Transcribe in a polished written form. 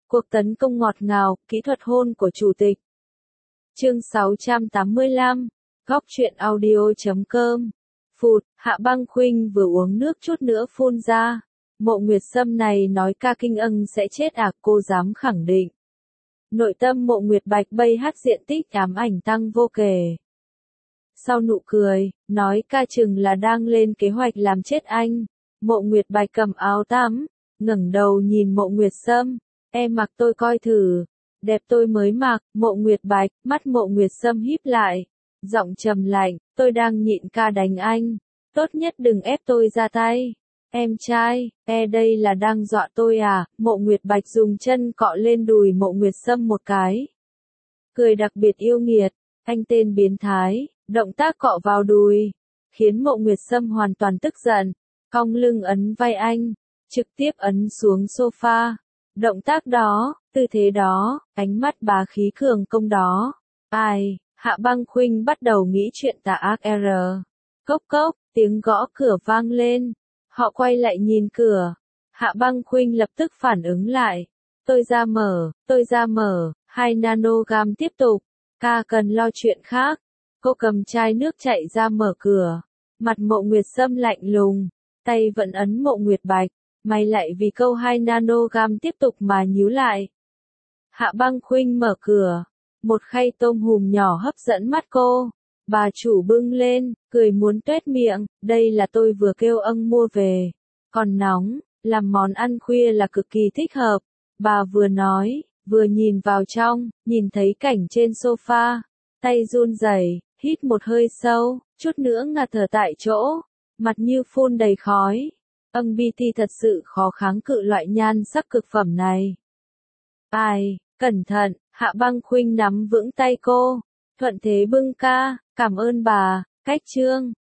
Cuộc tấn công ngọt ngào, kỹ thuật hôn của chủ tịch. Chương 685, góc truyện audio.com. Phụt, Hạ Băng Khuynh vừa uống nước chút nữa phun ra. Mộ Nguyệt Sâm này nói ca kinh ân sẽ chết à, cô dám khẳng định. Nội tâm Mộ Nguyệt Bạch bây hát diện tích ám ảnh tăng vô kể. Sau nụ cười, nói ca chừng là đang lên kế hoạch làm chết anh. Mộ Nguyệt Bạch cầm áo tắm, ngẩng đầu nhìn Mộ Nguyệt Sâm. Em mặc tôi coi thử. Đẹp tôi mới mặc. Mộ Nguyệt Bạch, mắt Mộ Nguyệt Sâm híp lại. Giọng trầm lạnh, tôi đang nhịn ca đánh anh. Tốt nhất đừng ép tôi ra tay. Em trai, đây là đang dọa tôi à? Mộ Nguyệt Bạch dùng chân cọ lên đùi Mộ Nguyệt Sâm một cái. Cười đặc biệt yêu nghiệt, anh tên biến thái, động tác cọ vào đùi, khiến Mộ Nguyệt Sâm hoàn toàn tức giận, cong lưng ấn vai anh, trực tiếp ấn xuống sofa. Động tác đó, tư thế đó, ánh mắt bá khí cường công đó. Hạ Băng Khuynh bắt đầu nghĩ chuyện tà ác Cốc cốc, tiếng gõ cửa vang lên. Họ quay lại nhìn cửa. Hạ Băng Khuynh lập tức phản ứng lại. Tôi ra mở, 2 nanogam tiếp tục. Ca cần lo chuyện khác. Cô cầm chai nước chạy ra mở cửa. Mặt Mộ Nguyệt Sâm lạnh lùng, tay vẫn ấn Mộ Nguyệt Bạch. Mày lại vì câu 2 nanogam tiếp tục mà nhíu lại. Hạ Băng Khuynh mở cửa. Một khay tôm hùm nhỏ hấp dẫn mắt cô. Bà chủ bưng lên, cười muốn tuét miệng, đây là tôi vừa kêu ân mua về. Còn nóng, làm món ăn khuya là cực kỳ thích hợp. Bà vừa nói, vừa nhìn vào trong, nhìn thấy cảnh trên sofa. Tay run rẩy, hít một hơi sâu, chút nữa ngạt thở tại chỗ. Mặt như phun đầy khói. BT thật sự khó kháng cự loại nhan sắc cực phẩm này. Cẩn thận, Hạ Băng Khuynh nắm vững tay cô. Thuận thế bưng ca, cảm ơn bà, cách trương.